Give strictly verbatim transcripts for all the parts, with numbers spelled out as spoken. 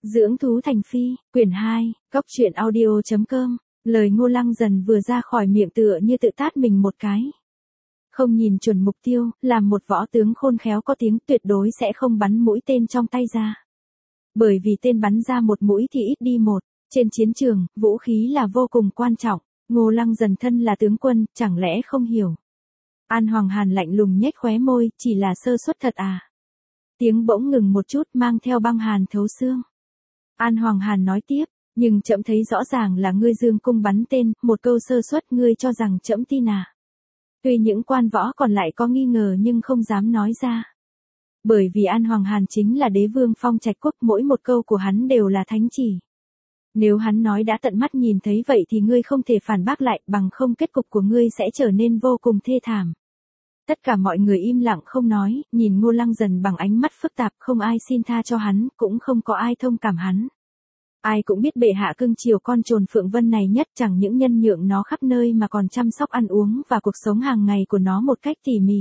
Dưỡng thú thành phi, quyển hai, cóc truyện audio chấm com, lời Ngô Lăng Dần vừa ra khỏi miệng tựa như tự tát mình một cái. Không nhìn chuẩn mục tiêu, làm một võ tướng khôn khéo có tiếng tuyệt đối sẽ không bắn mũi tên trong tay ra. Bởi vì tên bắn ra một mũi thì ít đi một, trên chiến trường, vũ khí là vô cùng quan trọng, Ngô Lăng Dần thân là tướng quân, chẳng lẽ không hiểu. An Hoàng Hàn lạnh lùng nhếch khóe môi, chỉ là sơ suất thật à. Tiếng bỗng ngừng một chút mang theo băng hàn thấu xương. An Hoàng Hàn nói tiếp, nhưng trẫm thấy rõ ràng là ngươi dương cung bắn tên, một câu sơ suất ngươi cho rằng trẫm tin à. Tuy những quan võ còn lại có nghi ngờ nhưng không dám nói ra. Bởi vì An Hoàng Hàn chính là đế vương Phong Trạch Quốc, mỗi một câu của hắn đều là thánh chỉ. Nếu hắn nói đã tận mắt nhìn thấy vậy thì ngươi không thể phản bác lại, bằng không kết cục của ngươi sẽ trở nên vô cùng thê thảm. Tất cả mọi người im lặng không nói, nhìn Ngô Lăng Dần bằng ánh mắt phức tạp, không ai xin tha cho hắn, cũng không có ai thông cảm hắn. Ai cũng biết bệ hạ cưng chiều con trồn Phượng Vân này nhất, chẳng những nhân nhượng nó khắp nơi mà còn chăm sóc ăn uống và cuộc sống hàng ngày của nó một cách tỉ mỉ.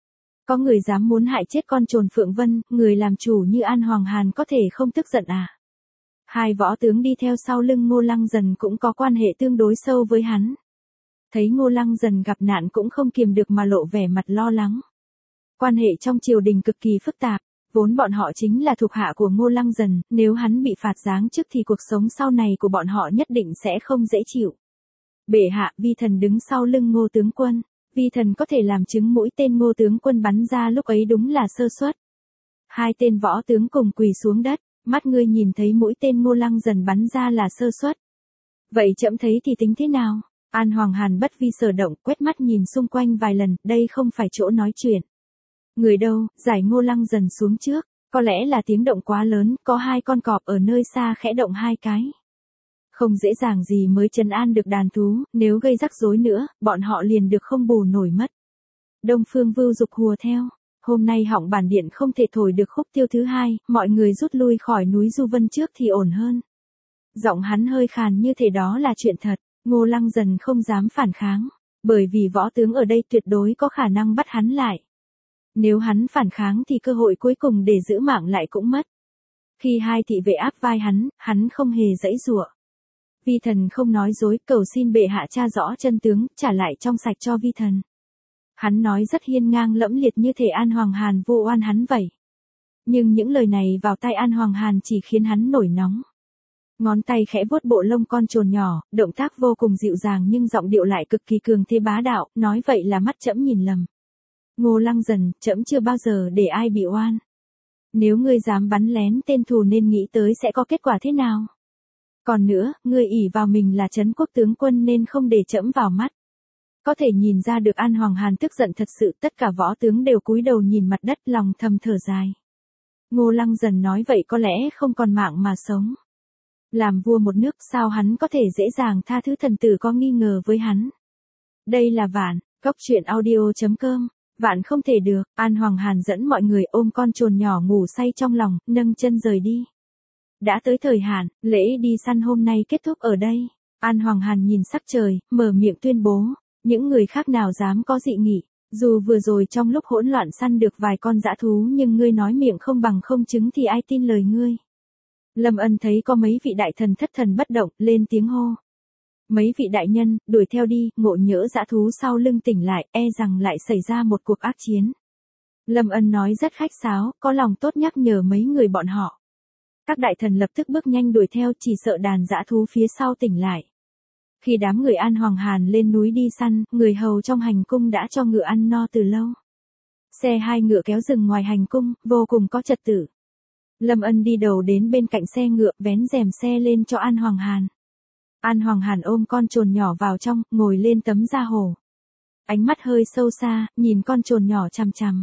Có người dám muốn hại chết con trồn Phượng Vân, người làm chủ như An Hoàng Hàn có thể không tức giận à? Hai võ tướng đi theo sau lưng Ngô Lăng Dần cũng có quan hệ tương đối sâu với hắn. Thấy Ngô Lăng Dần gặp nạn cũng không kiềm được mà lộ vẻ mặt lo lắng. Quan hệ trong triều đình cực kỳ phức tạp, vốn bọn họ chính là thuộc hạ của Ngô Lăng Dần, nếu hắn bị phạt giáng chức thì cuộc sống sau này của bọn họ nhất định sẽ không dễ chịu. Bệ hạ, vi thần đứng sau lưng Ngô tướng quân, vi thần có thể làm chứng mũi tên Ngô tướng quân bắn ra lúc ấy đúng là sơ suất. Hai tên võ tướng cùng quỳ xuống đất, mắt ngươi nhìn thấy mũi tên Ngô Lăng Dần bắn ra là sơ suất. Vậy trẫm thấy thì tính thế nào? An Hoàng Hàn bất vi sở động, quét mắt nhìn xung quanh vài lần, đây không phải chỗ nói chuyện. Người đâu, giải Ngô Lăng Dần xuống trước, có lẽ là tiếng động quá lớn, có hai con cọp ở nơi xa khẽ động hai cái. Không dễ dàng gì mới trấn an được đàn thú, nếu gây rắc rối nữa, bọn họ liền được không bù nổi mất. Đông Phương Vưu dục hùa theo, hôm nay họng bản điện không thể thổi được khúc tiêu thứ hai, mọi người rút lui khỏi núi Du Vân trước thì ổn hơn. Giọng hắn hơi khàn như thể đó là chuyện thật. Ngô Lăng Dần không dám phản kháng, bởi vì võ tướng ở đây tuyệt đối có khả năng bắt hắn lại. Nếu hắn phản kháng thì cơ hội cuối cùng để giữ mạng lại cũng mất. Khi hai thị vệ áp vai hắn, hắn không hề giãy giụa. Vi thần không nói dối, cầu xin bệ hạ tra rõ chân tướng, trả lại trong sạch cho vi thần. Hắn nói rất hiên ngang lẫm liệt như thể An Hoàng Hàn vô oan hắn vậy. Nhưng những lời này vào tai An Hoàng Hàn chỉ khiến hắn nổi nóng. Ngón tay khẽ vuốt bộ lông con trồn nhỏ, động tác vô cùng dịu dàng nhưng giọng điệu lại cực kỳ cường thế bá đạo, nói vậy là mắt trẫm nhìn lầm. Ngô Lăng Dần, trẫm chưa bao giờ để ai bị oan. Nếu ngươi dám bắn lén tên thù nên nghĩ tới sẽ có kết quả thế nào? Còn nữa, ngươi ỷ vào mình là trấn quốc tướng quân nên không để trẫm vào mắt. Có thể nhìn ra được An Hoàng Hàn tức giận thật sự, tất cả võ tướng đều cúi đầu nhìn mặt đất lòng thầm thở dài. Ngô Lăng Dần nói vậy có lẽ không còn mạng mà sống. Làm vua một nước sao hắn có thể dễ dàng tha thứ thần tử có nghi ngờ với hắn. Đây là Vạn, cóc truyện audio chấm com, Vạn không thể được, An Hoàng Hàn dẫn mọi người ôm con trồn nhỏ ngủ say trong lòng, nâng chân rời đi. Đã tới thời hạn, lễ đi săn hôm nay kết thúc ở đây. An Hoàng Hàn nhìn sắc trời, mở miệng tuyên bố, những người khác nào dám có dị nghị, dù vừa rồi trong lúc hỗn loạn săn được vài con dã thú nhưng ngươi nói miệng không bằng không chứng thì ai tin lời ngươi. Lâm Ân thấy có mấy vị đại thần thất thần bất động, lên tiếng hô. Mấy vị đại nhân, đuổi theo đi, ngộ nhỡ dã thú sau lưng tỉnh lại, e rằng lại xảy ra một cuộc ác chiến. Lâm Ân nói rất khách sáo, có lòng tốt nhắc nhở mấy người bọn họ. Các đại thần lập tức bước nhanh đuổi theo, chỉ sợ đàn dã thú phía sau tỉnh lại. Khi đám người An Hoàng Hàn lên núi đi săn, người hầu trong hành cung đã cho ngựa ăn no từ lâu. Xe hai ngựa kéo dừng ngoài hành cung, vô cùng có trật tự. Lâm Ân đi đầu đến bên cạnh xe ngựa, vén rèm xe lên cho An Hoàng Hàn. An Hoàng Hàn ôm con trồn nhỏ vào trong, ngồi lên tấm da hổ. Ánh mắt hơi sâu xa, nhìn con trồn nhỏ chằm chằm.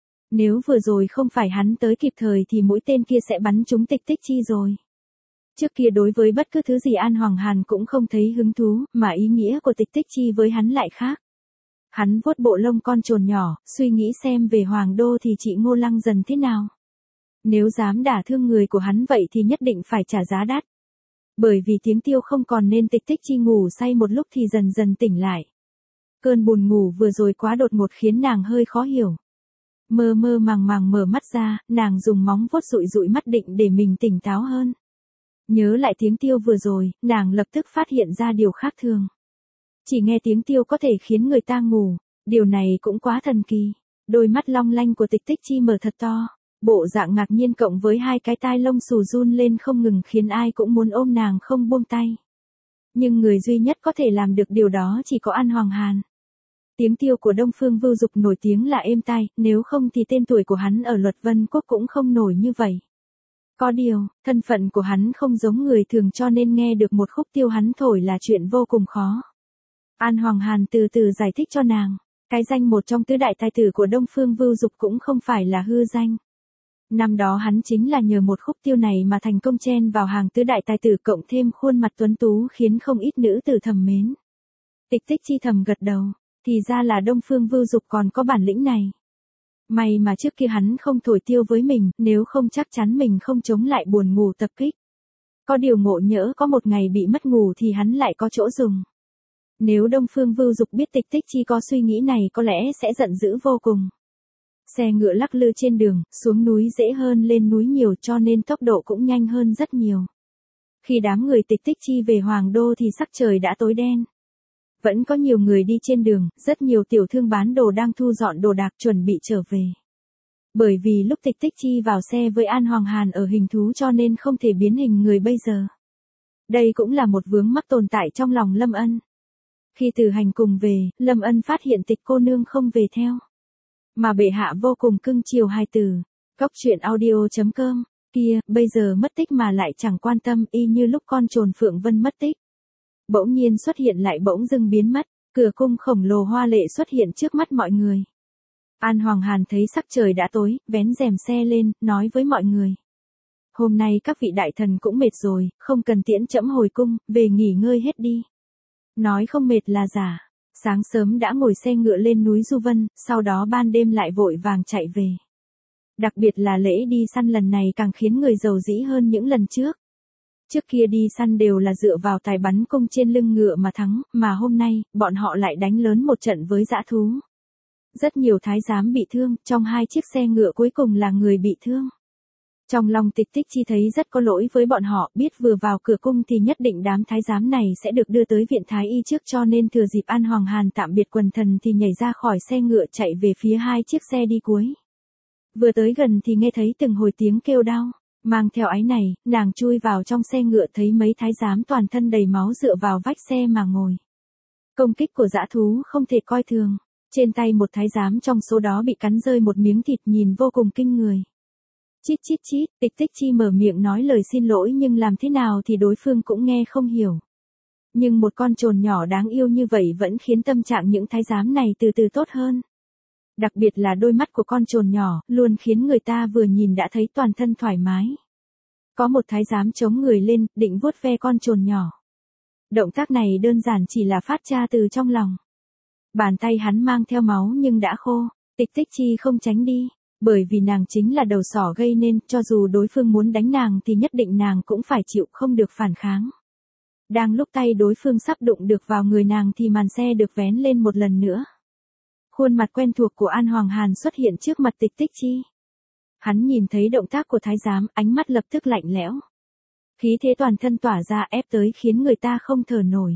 Nếu vừa rồi không phải hắn tới kịp thời thì mũi tên kia sẽ bắn trúng Tịch Tích Chi rồi. Trước kia đối với bất cứ thứ gì An Hoàng Hàn cũng không thấy hứng thú, mà ý nghĩa của Tịch Tích Chi với hắn lại khác. Hắn vuốt bộ lông con trồn nhỏ, suy nghĩ xem về Hoàng Đô thì chị Ngô Lăng Dần thế nào. Nếu dám đả thương người của hắn vậy thì nhất định phải trả giá đắt. Bởi vì tiếng tiêu không còn nên Tịch Tích Chi ngủ say một lúc thì dần dần tỉnh lại. Cơn buồn ngủ vừa rồi quá đột ngột khiến nàng hơi khó hiểu. Mơ mơ màng màng mở mắt ra, nàng dùng móng vuốt dụi dụi mắt định để mình tỉnh táo hơn. Nhớ lại tiếng tiêu vừa rồi, nàng lập tức phát hiện ra điều khác thường. Chỉ nghe tiếng tiêu có thể khiến người ta ngủ, điều này cũng quá thần kỳ. Đôi mắt long lanh của Tịch Tích Chi mở thật to, bộ dạng ngạc nhiên cộng với hai cái tai lông xù run lên không ngừng khiến ai cũng muốn ôm nàng không buông tay. Nhưng người duy nhất có thể làm được điều đó chỉ có An Hoàng Hàn. Tiếng tiêu của Đông Phương Vưu Dục nổi tiếng là êm tai, nếu không thì tên tuổi của hắn ở Luật Vân Quốc cũng không nổi như vậy. Có điều, thân phận của hắn không giống người thường cho nên nghe được một khúc tiêu hắn thổi là chuyện vô cùng khó. An Hoàng Hàn từ từ giải thích cho nàng, cái danh một trong tứ đại tài tử của Đông Phương Vưu Dục cũng không phải là hư danh. Năm đó hắn chính là nhờ một khúc tiêu này mà thành công chen vào hàng tứ đại tài tử cộng thêm khuôn mặt tuấn tú khiến không ít nữ tử thầm mến. Tịch Tích Chi thầm gật đầu, thì ra là Đông Phương Vưu Dục còn có bản lĩnh này. May mà trước kia hắn không thổi tiêu với mình, nếu không chắc chắn mình không chống lại buồn ngủ tập kích. Có điều ngộ nhỡ có một ngày bị mất ngủ thì hắn lại có chỗ dùng. Nếu Đông Phương Vưu Dục biết Tịch Tích Chi có suy nghĩ này có lẽ sẽ giận dữ vô cùng. Xe ngựa lắc lư trên đường, xuống núi dễ hơn lên núi nhiều cho nên tốc độ cũng nhanh hơn rất nhiều. Khi đám người Tịch Tích Chi về Hoàng Đô thì sắc trời đã tối đen. Vẫn có nhiều người đi trên đường, rất nhiều tiểu thương bán đồ đang thu dọn đồ đạc chuẩn bị trở về. Bởi vì lúc Tịch Tích Chi vào xe với An Hoàng Hàn ở hình thú cho nên không thể biến hình người bây giờ. Đây cũng là một vướng mắc tồn tại trong lòng Lâm Ân. Khi từ hành cùng về, Lâm Ân phát hiện Tịch cô nương không về theo. Mà bệ hạ vô cùng cưng chiều hai từ. Cóc truyện audio chấm com, kia, bây giờ mất tích mà lại chẳng quan tâm y như lúc con trồn Phượng Vân mất tích. Bỗng nhiên xuất hiện lại bỗng dưng biến mất, cửa cung khổng lồ hoa lệ xuất hiện trước mắt mọi người. An Hoàng Hàn thấy sắc trời đã tối, vén rèm xe lên, nói với mọi người. Hôm nay các vị đại thần cũng mệt rồi, không cần tiễn trẫm hồi cung, về nghỉ ngơi hết đi. Nói không mệt là giả. Sáng sớm đã ngồi xe ngựa lên núi Du Vân, sau đó ban đêm lại vội vàng chạy về. Đặc biệt là lễ đi săn lần này càng khiến người giàu dĩ hơn những lần trước. Trước kia đi săn đều là dựa vào tài bắn cung trên lưng ngựa mà thắng, mà hôm nay, bọn họ lại đánh lớn một trận với dã thú. Rất nhiều thái giám bị thương, trong hai chiếc xe ngựa cuối cùng là người bị thương. Trong lòng Tịch Tích Chi thấy rất có lỗi với bọn họ, biết vừa vào cửa cung thì nhất định đám thái giám này sẽ được đưa tới viện thái y trước cho nên thừa dịp An Hoàng Hàn tạm biệt quần thần thì nhảy ra khỏi xe ngựa chạy về phía hai chiếc xe đi cuối. Vừa tới gần thì nghe thấy từng hồi tiếng kêu đau, mang theo áy này, nàng chui vào trong xe ngựa thấy mấy thái giám toàn thân đầy máu dựa vào vách xe mà ngồi. Công kích của dã thú không thể coi thường, trên tay một thái giám trong số đó bị cắn rơi một miếng thịt nhìn vô cùng kinh người. Chít chít chít, Tịch Tích Chi mở miệng nói lời xin lỗi nhưng làm thế nào thì đối phương cũng nghe không hiểu. Nhưng một con trồn nhỏ đáng yêu như vậy vẫn khiến tâm trạng những thái giám này từ từ tốt hơn. Đặc biệt là đôi mắt của con trồn nhỏ, luôn khiến người ta vừa nhìn đã thấy toàn thân thoải mái. Có một thái giám chống người lên, định vuốt ve con trồn nhỏ. Động tác này đơn giản chỉ là phát ra từ trong lòng. Bàn tay hắn mang theo máu nhưng đã khô, Tịch Tích Chi không tránh đi. Bởi vì nàng chính là đầu sỏ gây nên, cho dù đối phương muốn đánh nàng thì nhất định nàng cũng phải chịu không được phản kháng. Đang lúc tay đối phương sắp đụng được vào người nàng thì màn xe được vén lên một lần nữa. Khuôn mặt quen thuộc của An Hoàng Hàn xuất hiện trước mặt Tịch Tích Chi. Hắn nhìn thấy động tác của thái giám, ánh mắt lập tức lạnh lẽo. Khí thế toàn thân tỏa ra ép tới khiến người ta không thở nổi.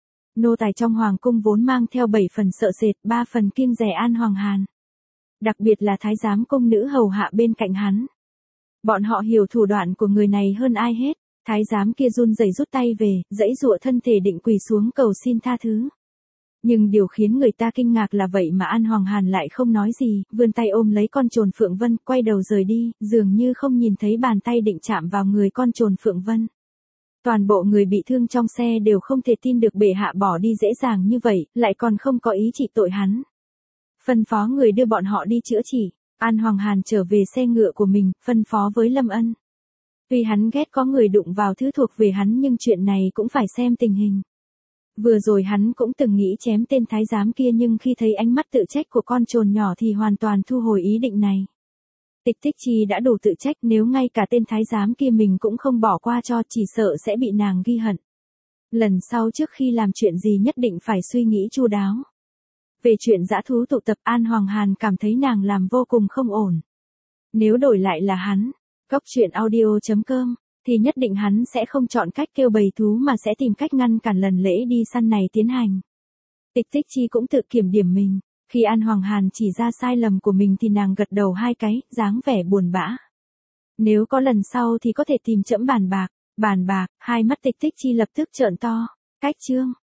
Nô tài trong hoàng cung vốn mang theo bảy phần sợ sệt, ba phần kiêng dè An Hoàng Hàn. Đặc biệt là thái giám cung nữ hầu hạ bên cạnh hắn. Bọn họ hiểu thủ đoạn của người này hơn ai hết. Thái giám kia run rẩy rút tay về, giãy giụa thân thể định quỳ xuống cầu xin tha thứ. Nhưng điều khiến người ta kinh ngạc là vậy mà An Hoàng Hàn lại không nói gì, vươn tay ôm lấy con trồn Phượng Vân, quay đầu rời đi, dường như không nhìn thấy bàn tay định chạm vào người con trồn Phượng Vân. Toàn bộ người bị thương trong xe đều không thể tin được bệ hạ bỏ đi dễ dàng như vậy, lại còn không có ý trị tội hắn. Phân phó người đưa bọn họ đi chữa trị, An Hoàng Hàn trở về xe ngựa của mình, phân phó với Lâm Ân. Tuy hắn ghét có người đụng vào thứ thuộc về hắn nhưng chuyện này cũng phải xem tình hình. Vừa rồi hắn cũng từng nghĩ chém tên thái giám kia nhưng khi thấy ánh mắt tự trách của con trồn nhỏ thì hoàn toàn thu hồi ý định này. Tịch Tích Chi đã đủ tự trách, nếu ngay cả tên thái giám kia mình cũng không bỏ qua cho chỉ sợ sẽ bị nàng ghi hận. Lần sau trước khi làm chuyện gì nhất định phải suy nghĩ chu đáo. Về chuyện dã thú tụ tập, An Hoàng Hàn cảm thấy nàng làm vô cùng không ổn. Nếu đổi lại là hắn, cóc truyện audio chấm com thì nhất định hắn sẽ không chọn cách kêu bầy thú mà sẽ tìm cách ngăn cản lần lễ đi săn này tiến hành. Tịch Tích Chi cũng tự kiểm điểm mình, khi An Hoàng Hàn chỉ ra sai lầm của mình thì nàng gật đầu hai cái, dáng vẻ buồn bã. Nếu có lần sau thì có thể tìm trẫm bàn bạc, bàn bạc, hai mắt Tịch Tích Chi lập tức trợn to, cách chương.